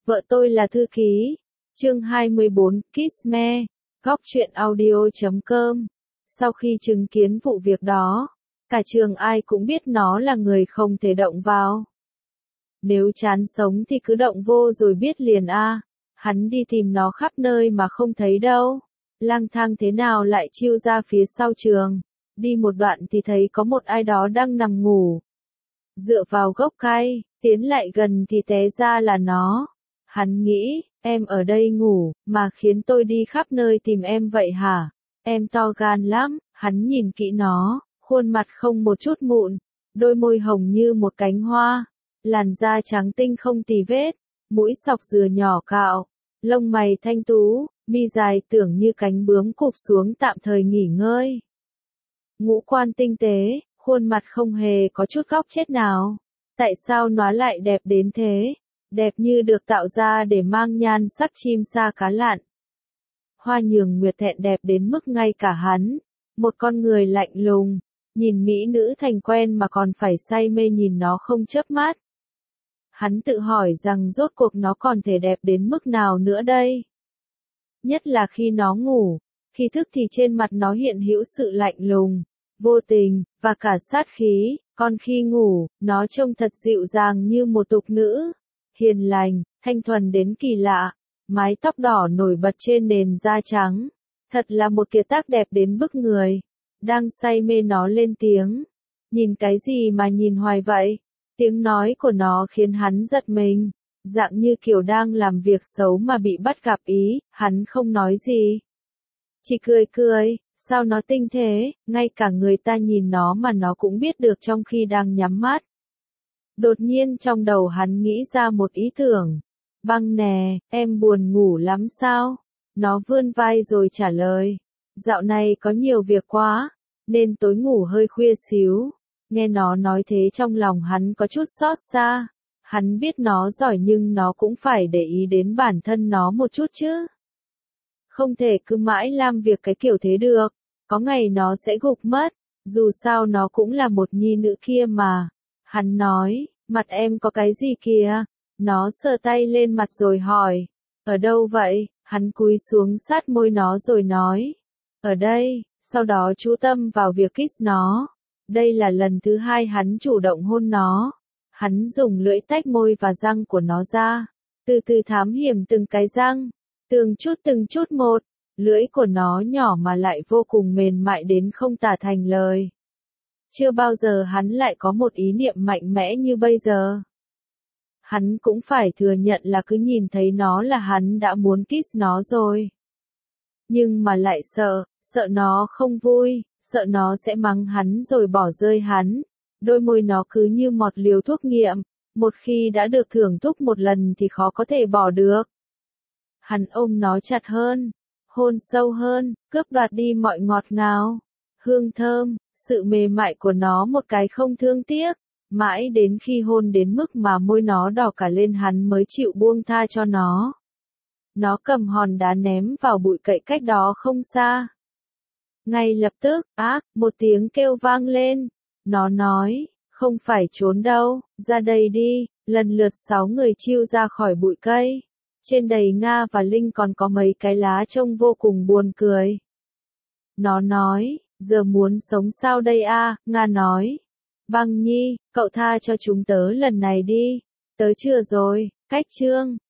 Vợ tôi là thư ký. Chương 24, Kiss Me, góc truyện audio.com. Sau khi chứng kiến vụ việc đó, cả trường ai cũng biết nó là người không thể động vào. Nếu chán sống thì cứ động vô rồi biết liền a. Hắn đi tìm nó khắp nơi mà không thấy đâu. Lang thang thế nào lại chiêu ra phía sau trường. Đi một đoạn thì thấy có một ai đó đang nằm ngủ. Dựa vào gốc cây, tiến lại gần thì té ra là nó. Hắn nghĩ, em ở đây ngủ, mà khiến tôi đi khắp nơi tìm em vậy hả? Em to gan lắm. Hắn nhìn kỹ nó, khuôn mặt không một chút mụn, đôi môi hồng như một cánh hoa, làn da trắng tinh không tì vết, mũi sọc dừa nhỏ cạo, lông mày thanh tú, mi dài tưởng như cánh bướm cụp xuống tạm thời nghỉ ngơi. Ngũ quan tinh tế, khuôn mặt không hề có chút góc chết nào. Tại sao nó lại đẹp đến thế? Đẹp như được tạo ra để mang nhan sắc chim sa cá lặn. Hoa Nhường Nguyệt thẹn đẹp đến mức ngay cả hắn, một con người lạnh lùng, nhìn mỹ nữ thành quen mà còn phải say mê nhìn nó không chớp mắt. Hắn tự hỏi rằng rốt cuộc nó còn thể đẹp đến mức nào nữa đây? Nhất là khi nó ngủ, khi thức thì trên mặt nó hiện hữu sự lạnh lùng, vô tình, và cả sát khí, còn khi ngủ, nó trông thật dịu dàng như một tục nữ, hiền lành, thanh thuần đến kỳ lạ, mái tóc đỏ nổi bật trên nền da trắng. Thật là một kiệt tác đẹp đến bức người. Đang say mê nó lên tiếng. Nhìn cái gì mà nhìn hoài vậy? Tiếng nói của nó khiến hắn giật mình. Dạng như kiểu đang làm việc xấu mà bị bắt gặp ý, hắn không nói gì. Chỉ cười cười, sao nó tinh thế, ngay cả người ta nhìn nó mà nó cũng biết được trong khi đang nhắm mắt. Đột nhiên trong đầu hắn nghĩ ra một ý tưởng. Băng nè, em buồn ngủ lắm sao? Nó vươn vai rồi trả lời. Dạo này có nhiều việc quá, nên tối ngủ hơi khuya xíu. Nghe nó nói thế trong lòng hắn có chút xót xa. Hắn biết nó giỏi nhưng nó cũng phải để ý đến bản thân nó một chút chứ. Không thể cứ mãi làm việc cái kiểu thế được. Có ngày nó sẽ gục mất. Dù sao nó cũng là một nhi nữ kia mà. Hắn nói, mặt em có cái gì kìa? Nó sờ tay lên mặt rồi hỏi. Ở đâu vậy? Hắn cúi xuống sát môi nó rồi nói. Ở đây, sau đó chú tâm vào việc kiss nó. Đây là lần thứ hai hắn chủ động hôn nó. Hắn dùng lưỡi tách môi và răng của nó ra. Từ từ thám hiểm từng cái răng. Từng chút một. Lưỡi của nó nhỏ mà lại vô cùng mềm mại đến không tả thành lời. Chưa bao giờ hắn lại có một ý niệm mạnh mẽ như bây giờ. Hắn cũng phải thừa nhận là cứ nhìn thấy nó là hắn đã muốn kiss nó rồi. Nhưng mà lại sợ nó không vui, sợ nó sẽ mắng hắn rồi bỏ rơi hắn. Đôi môi nó cứ như một liều thuốc nghiện, một khi đã được thưởng thức một lần thì khó có thể bỏ được. Hắn ôm nó chặt hơn, hôn sâu hơn, cướp đoạt đi mọi ngọt ngào, hương thơm, sự mềm mại của nó một cái không thương tiếc. Mãi đến khi hôn đến mức mà môi nó đỏ cả lên hắn mới chịu buông tha cho nó. Nó cầm hòn đá ném vào bụi cậy cách đó không xa. Ngay lập tức, một tiếng kêu vang lên. Nó nói, không phải trốn đâu, ra đây đi. Lần lượt 6 người chiêu ra khỏi bụi cây. Trên đầy Nga và Linh còn có mấy cái lá trông vô cùng buồn cười. Nó nói, giờ muốn sống sao đây a? Nga nói. Băng Nhi, cậu tha cho chúng tớ lần này đi. Tớ chưa rồi, cách chương.